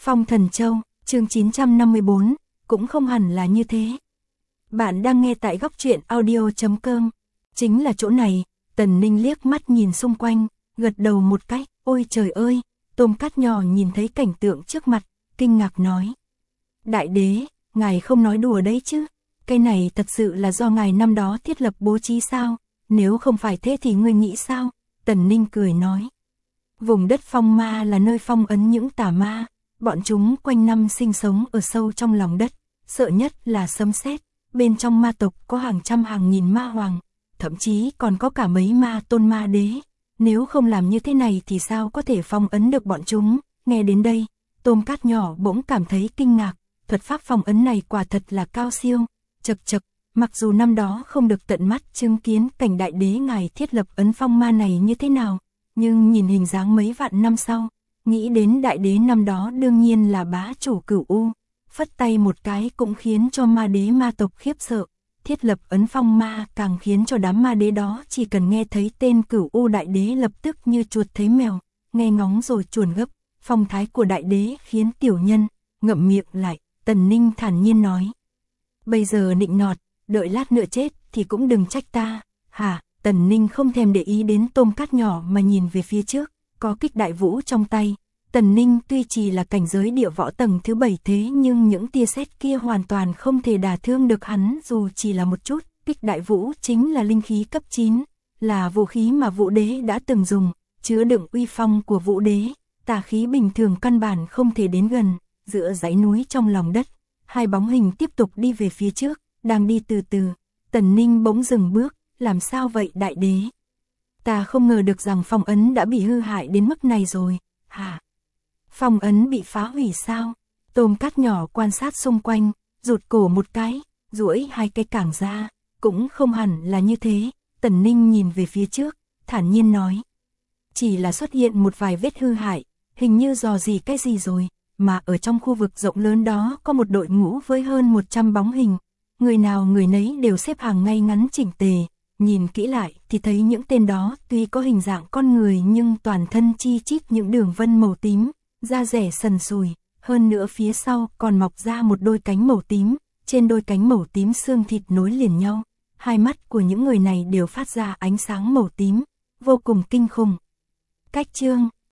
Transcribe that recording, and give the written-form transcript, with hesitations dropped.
Phong Thần Châu, chương 954, cũng không hẳn là như thế. Bạn đang nghe tại góc truyện audio.com. Chính là chỗ này. Tần Ninh liếc mắt nhìn xung quanh, gật đầu một cái. Ôi trời ơi, tôm cát nhỏ nhìn thấy cảnh tượng trước mặt, kinh ngạc nói. Đại đế, ngài không nói đùa đấy chứ? Cái này thật sự là do ngài năm đó thiết lập bố trí sao? Nếu không phải thế thì ngươi nghĩ sao? Tần Ninh cười nói. Vùng đất phong ma là nơi phong ấn những tà ma. Bọn chúng quanh năm sinh sống ở sâu trong lòng đất, sợ nhất là sấm sét. Bên trong ma tộc có hàng trăm hàng nghìn ma hoàng, thậm chí còn có cả mấy ma tôn ma đế. Nếu không làm như thế này thì sao có thể phong ấn được bọn chúng? Nghe đến đây, tôm cát nhỏ bỗng cảm thấy kinh ngạc. Thuật pháp phong ấn này quả thật là cao siêu. Chậc chậc, mặc dù năm đó không được tận mắt chứng kiến cảnh đại đế ngài thiết lập ấn phong ma này như thế nào, nhưng nhìn hình dáng mấy vạn năm sau, nghĩ đến đại đế năm đó đương nhiên là bá chủ Cửu U, phất tay một cái cũng khiến cho ma đế ma tộc khiếp sợ. Thiết lập ấn phong ma càng khiến cho đám ma đế đó chỉ cần nghe thấy tên Cửu U đại đế lập tức như chuột thấy mèo, nghe ngóng rồi chuồn gấp. Phong thái của đại đế khiến tiểu nhân ngậm miệng lại. Tần Ninh thản nhiên nói. Bây giờ nịnh nọt, đợi lát nữa chết thì cũng đừng trách ta. Hả? Tần Ninh không thèm để ý đến tôm cát nhỏ mà nhìn về phía trước, có kích đại vũ trong tay. Tần Ninh tuy chỉ là cảnh giới địa võ tầng thứ 7 thế nhưng những tia sét kia hoàn toàn không thể đả thương được hắn dù chỉ là một chút. Kích đại vũ chính là linh khí cấp 9, là vũ khí mà vũ đế đã từng dùng, chứa đựng uy phong của vũ đế, tà khí bình thường căn bản không thể đến gần. Giữa dãy núi trong lòng đất, hai bóng hình tiếp tục đi về phía trước, đang đi từ từ. Tần Ninh bỗng dừng bước. Làm sao vậy đại đế? Ta không ngờ được rằng phong ấn đã bị hư hại đến mức này rồi. Hả? Phong ấn bị phá hủy sao? Tôm cát nhỏ quan sát xung quanh, rụt cổ một cái, duỗi hai cái cẳng ra. Cũng không hẳn là như thế. Tần Ninh nhìn về phía trước, thản nhiên nói. Chỉ là xuất hiện một vài vết hư hại, hình như dò gì cái gì rồi. Mà ở trong khu vực rộng lớn đó có một đội ngũ với hơn 100 bóng hình. Người nào người nấy đều xếp hàng ngay ngắn chỉnh tề. Nhìn kỹ lại thì thấy những tên đó tuy có hình dạng con người nhưng toàn thân chi chít những đường vân màu tím, da rẻ sần sùi, hơn nữa phía sau còn mọc ra một đôi cánh màu tím, trên đôi cánh màu tím xương thịt nối liền nhau. Hai mắt của những người này đều phát ra ánh sáng màu tím, vô cùng kinh khủng. Cách chương